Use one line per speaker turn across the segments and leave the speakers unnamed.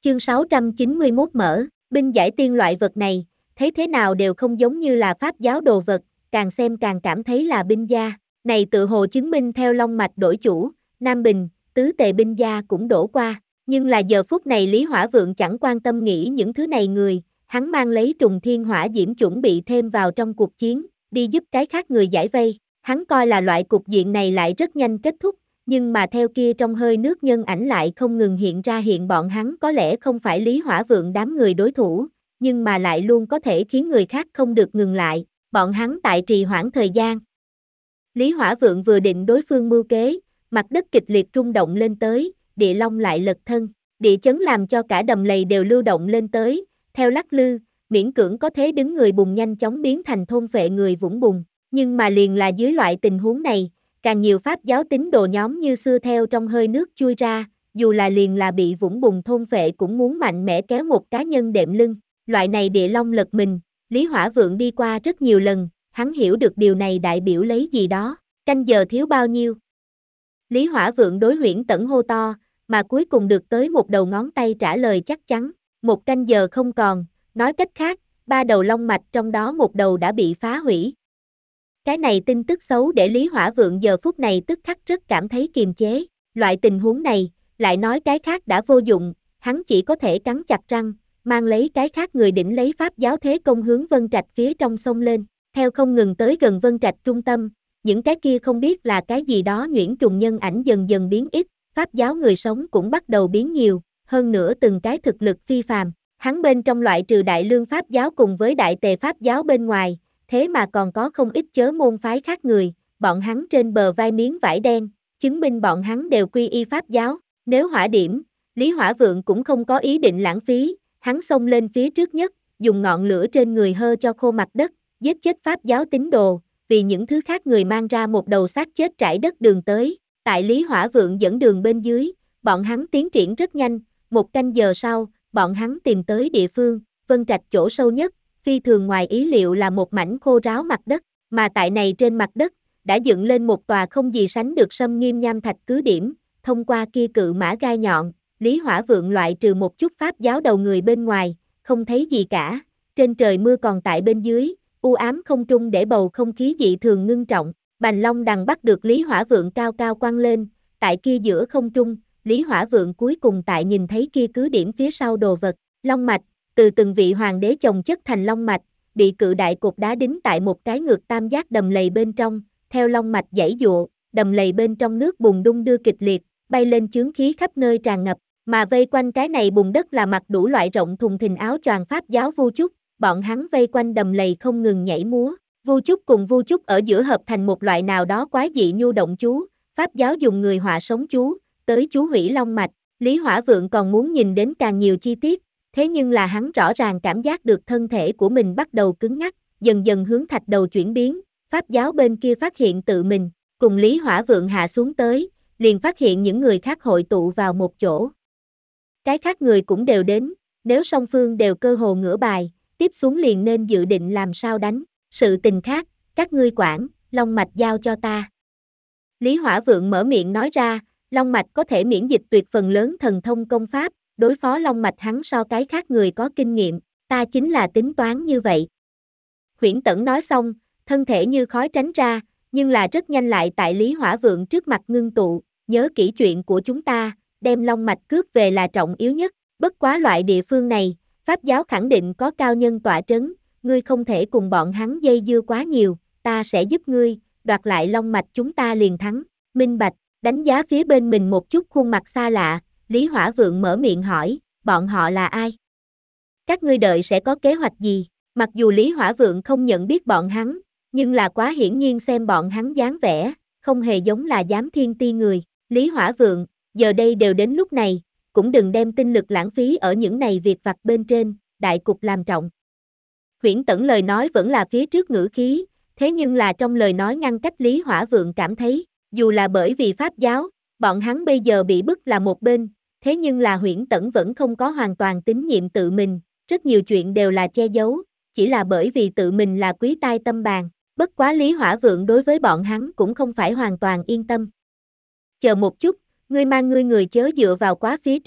Chương 691 mở, binh giải tiên loại vật này, thấy thế nào đều không giống như là pháp giáo đồ vật, càng xem càng cảm thấy là binh gia. Này tự hồ chứng minh theo long mạch đổi chủ, Nam Bình, tứ tề binh gia cũng đổ qua. Nhưng là giờ phút này Lý Hỏa Vượng chẳng quan tâm nghĩ những thứ này người, hắn mang lấy trùng thiên hỏa diễm chuẩn bị thêm vào trong cuộc chiến, đi giúp cái khác người giải vây. Hắn coi là loại cục diện này lại rất nhanh kết thúc, nhưng mà theo kia trong hơi nước nhân ảnh lại không ngừng hiện ra hiện bọn hắn có lẽ không phải Lý Hỏa Vượng đám người đối thủ, nhưng mà lại luôn có thể khiến người khác không được ngừng lại, bọn hắn tại trì hoãn thời gian. Lý Hỏa Vượng vừa định đối phương mưu kế, mặt đất kịch liệt rung động lên tới, địa long lại lật thân, địa chấn làm cho cả đầm lầy đều lưu động lên tới, theo lắc lư, miễn cưỡng có thế đứng người bùng nhanh chóng biến thành thôn phệ người vũng bùn, nhưng mà liền là dưới loại tình huống này, càng nhiều pháp giáo tín đồ nhóm như xưa theo trong hơi nước chui ra, dù là liền là bị vũng bùn thôn phệ cũng muốn mạnh mẽ kéo một cá nhân đệm lưng, loại này địa long lật mình, Lý Hỏa Vượng đi qua rất nhiều lần, hắn hiểu được điều này đại biểu lấy gì đó, canh giờ thiếu bao nhiêu. Lý Hỏa Vượng đối Huyễn Tẩn hô to, mà cuối cùng được tới một đầu ngón tay trả lời chắc chắn, một canh giờ không còn, nói cách khác, 3 đầu long mạch trong đó một đầu đã bị phá hủy. Cái này tin tức xấu để Lý Hỏa Vượng giờ phút này tức khắc rất cảm thấy kiềm chế, loại tình huống này, lại nói cái khác đã vô dụng, hắn chỉ có thể cắn chặt răng, mang lấy cái khác người đỉnh lấy pháp giáo thế công hướng Vân Trạch phía trong sông lên, theo không ngừng tới gần Vân Trạch trung tâm, những cái kia không biết là cái gì đó nhuyễn trùng nhân ảnh dần dần biến ít, pháp giáo người sống cũng bắt đầu biến nhiều, hơn nữa từng cái thực lực phi phàm, hắn bên trong loại trừ Đại Lương pháp giáo cùng với Đại Tề pháp giáo bên ngoài, thế mà còn có không ít chớ môn phái khác người, bọn hắn trên bờ vai miếng vải đen, chứng minh bọn hắn đều quy y pháp giáo, nếu hỏa điểm, Lý Hỏa Vượng cũng không có ý định lãng phí, hắn xông lên phía trước nhất, dùng ngọn lửa trên người hơ cho khô mặt đất, giết chết pháp giáo tín đồ, vì những thứ khác người mang ra một đầu xác chết trải đất đường tới, tại Lý Hỏa Vượng dẫn đường bên dưới, bọn hắn tiến triển rất nhanh, một canh giờ sau, bọn hắn tìm tới địa phương, Vân Trạch chỗ sâu nhất, phi thường ngoài ý liệu là một mảnh khô ráo mặt đất, mà tại này trên mặt đất, đã dựng lên một tòa không gì sánh được sâm nghiêm nham thạch cứ điểm, thông qua kia cự mã gai nhọn, Lý Hỏa Vượng loại trừ một chút pháp giáo đầu người bên ngoài, không thấy gì cả, trên trời mưa còn tại bên dưới, u ám không trung để bầu không khí dị thường ngưng trọng, Bành Long Đằng bắt được Lý Hỏa Vượng cao cao quăng lên, tại kia giữa không trung, Lý Hỏa Vượng cuối cùng tại nhìn thấy kia cứ điểm phía sau đồ vật, long mạch, từ từng vị hoàng đế chồng chất thành long mạch, bị cự đại cột đá đính tại một cái ngược tam giác đầm lầy bên trong, theo long mạch giãy giụa, đầm lầy bên trong nước bùn đung đưa kịch liệt, bay lên chướng khí khắp nơi tràn ngập, mà vây quanh cái này bùn đất là mặc đủ loại rộng thùng thình áo choàng pháp giáo Vu Chúc, bọn hắn vây quanh đầm lầy không ngừng nhảy múa, Vu Chúc cùng Vu Chúc ở giữa hợp thành một loại nào đó quái dị nhu động chú, pháp giáo dùng người họa sống chú, tới chú hủy long mạch, Lý Hỏa Vượng còn muốn nhìn đến càng nhiều chi tiết, thế nhưng là hắn rõ ràng cảm giác được thân thể của mình bắt đầu cứng ngắc, dần dần hướng thạch đầu chuyển biến, pháp giáo bên kia phát hiện tự mình, cùng Lý Hỏa Vượng hạ xuống tới, liền phát hiện những người khác hội tụ vào một chỗ. Cái khác người cũng đều đến, nếu song phương đều cơ hồ ngửa bài, tiếp xuống liền nên dự định làm sao đánh, sự tình khác, các ngươi quản, long mạch giao cho ta. Lý Hỏa Vượng mở miệng nói ra, long mạch có thể miễn dịch tuyệt phần lớn thần thông công pháp, đối phó long mạch hắn so cái khác người có kinh nghiệm, ta chính là tính toán như vậy. Huyễn Tẩn nói xong, thân thể như khói tránh ra, nhưng là rất nhanh lại tại Lý Hỏa Vượng trước mặt ngưng tụ, nhớ kỹ chuyện của chúng ta, đem long mạch cướp về là trọng yếu nhất, bất quá loại địa phương này, pháp giáo khẳng định có cao nhân tọa trấn, ngươi không thể cùng bọn hắn dây dưa quá nhiều, ta sẽ giúp ngươi, đoạt lại long mạch chúng ta liền thắng, minh bạch, đánh giá phía bên mình một chút khuôn mặt xa lạ, Lý Hỏa Vượng mở miệng hỏi, bọn họ là ai? Các ngươi đợi sẽ có kế hoạch gì? Mặc dù Lý Hỏa Vượng không nhận biết bọn hắn, nhưng là quá hiển nhiên xem bọn hắn dáng vẻ, không hề giống là giám thiên ti người. Lý Hỏa Vượng, giờ đây đều đến lúc này, cũng đừng đem tinh lực lãng phí ở những này việc vặt bên trên, đại cục làm trọng. Huyễn Tẩn lời nói vẫn là phía trước ngữ khí, thế nhưng là trong lời nói ngăn cách Lý Hỏa Vượng cảm thấy, dù là bởi vì pháp giáo, bọn hắn bây giờ bị bức là một bên, thế nhưng là Huyễn Tẩn vẫn không có hoàn toàn tín nhiệm tự mình, rất nhiều chuyện đều là che giấu, chỉ là bởi vì tự mình là quý tai tâm bàn, bất quá Lý Hỏa Vượng đối với bọn hắn cũng không phải hoàn toàn yên tâm. Chờ một chút, ngươi mang ngươi người chớ dựa vào quá phía trước,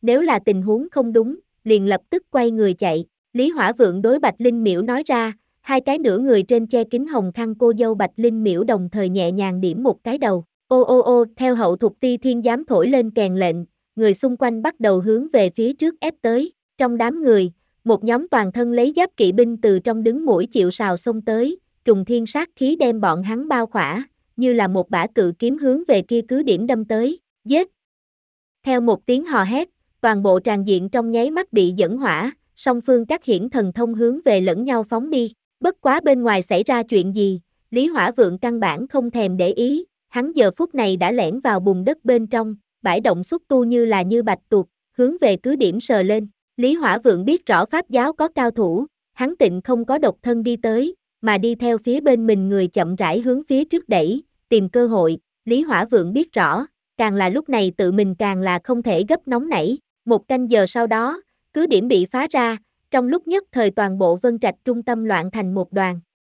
nếu là tình huống không đúng, liền lập tức quay người chạy. Lý Hỏa Vượng đối Bạch Linh Miễu nói ra, hai cái nửa người trên che kín hồng khăn cô dâu Bạch Linh Miễu đồng thời nhẹ nhàng điểm một cái đầu. Ô ô ô, theo hậu thục ti thiên giám thổi lên kèn lệnh, người xung quanh bắt đầu hướng về phía trước ép tới. Trong đám người, một nhóm toàn thân lấy giáp kỵ binh từ trong đứng mũi chịu sào xông tới, trùng thiên sát khí đem bọn hắn bao khỏa, như là một bả cự kiếm hướng về kia cứ điểm đâm tới, giết. Theo một tiếng hò hét, toàn bộ tràng diện trong nháy mắt bị dẫn hỏa, song phương các hiển thần thông hướng về lẫn nhau phóng đi. Bất quá bên ngoài xảy ra chuyện gì, Lý Hỏa Vượng căn bản không thèm để ý, hắn giờ phút này đã lẻn vào bùn đất bên trong, bãi động xúc tu như là như bạch tuộc, hướng về cứ điểm sờ lên. Lý Hỏa Vượng biết rõ pháp giáo có cao thủ, hắn tịnh không có độc thân đi tới, mà đi theo phía bên mình người chậm rãi hướng phía trước đẩy, tìm cơ hội. Lý Hỏa Vượng biết rõ, càng là lúc này tự mình càng là không thể gấp nóng nảy. Một canh giờ sau đó, cứ điểm bị phá ra, trong lúc nhất thời toàn bộ Vân Trạch trung tâm loạn thành một đoàn.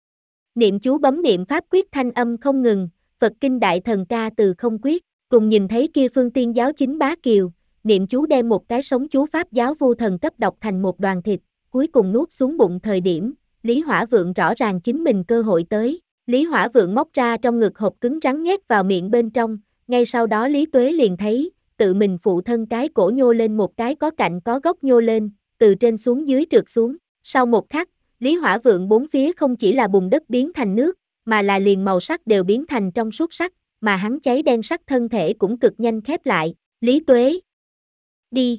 Niệm chú bấm niệm pháp quyết thanh âm không ngừng, Phật kinh đại thần ca từ không quyết, cùng nhìn thấy kia phương tiên giáo chính bá kiều, niệm chú đem một cái sống chú pháp giáo vô thần cấp độc thành một đoàn thịt, cuối cùng nuốt xuống bụng thời điểm, Lý Hỏa Vượng rõ ràng chính mình cơ hội tới. Lý Hỏa Vượng móc ra trong ngực hộp cứng rắn nhét vào miệng bên trong, ngay sau đó Lý Tuế liền thấy, tự mình phụ thân cái cổ nhô lên một cái có cạnh có góc nhô lên, từ trên xuống dưới trượt xuống. Sau một khắc, Lý Hỏa Vượng bốn phía không chỉ là bùn đất biến thành nước, mà là liền màu sắc đều biến thành trong suốt sắc, mà hắn cháy đen sắc thân thể cũng cực nhanh khép lại. Lý Tuế, đi.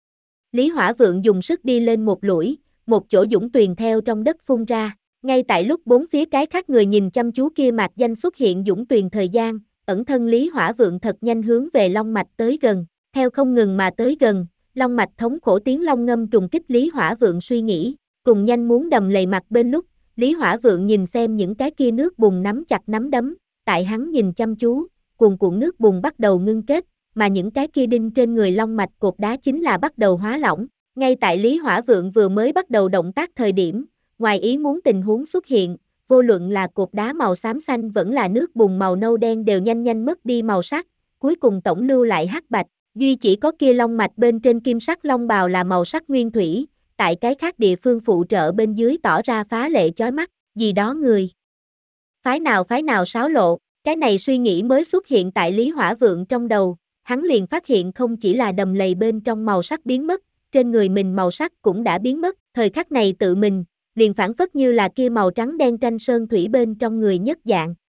Lý Hỏa Vượng dùng sức đi lên một lũi, một chỗ dũng tuyền theo trong đất phun ra. Ngay tại lúc bốn phía cái khác người nhìn chăm chú kia mạc danh xuất hiện dũng tuyền thời gian, ẩn thân Lý Hỏa Vượng thật nhanh hướng về long mạch tới gần. Theo không ngừng mà tới gần, long mạch thống khổ tiếng long ngâm trùng kích Lý Hỏa Vượng suy nghĩ, cùng nhanh muốn đầm lầy mặt bên lúc, Lý Hỏa Vượng nhìn xem những cái kia nước bùn nắm chặt nắm đấm, tại hắn nhìn chăm chú, cuồn cuộn nước bùn bắt đầu ngưng kết, mà những cái kia đinh trên người long mạch cột đá chính là bắt đầu hóa lỏng. Ngay tại Lý Hỏa Vượng vừa mới bắt đầu động tác thời điểm, ngoài ý muốn tình huống xuất hiện, vô luận là cột đá màu xám xanh vẫn là nước bùn màu nâu đen đều nhanh nhanh mất đi màu sắc, cuối cùng tổng lưu lại hắc bạch, duy chỉ có kia long mạch bên trên kim sắc long bào là màu sắc nguyên thủy, tại cái khác địa phương phụ trợ bên dưới tỏ ra phá lệ chói mắt, gì đó người. Phái nào xáo lộ, cái này suy nghĩ mới xuất hiện tại Lý Hỏa Vượng trong đầu, hắn liền phát hiện không chỉ là đầm lầy bên trong màu sắc biến mất, trên người mình màu sắc cũng đã biến mất, thời khắc này tự mình, liền phản phất như là kia màu trắng đen tranh sơn thủy bên trong người nhất dạng,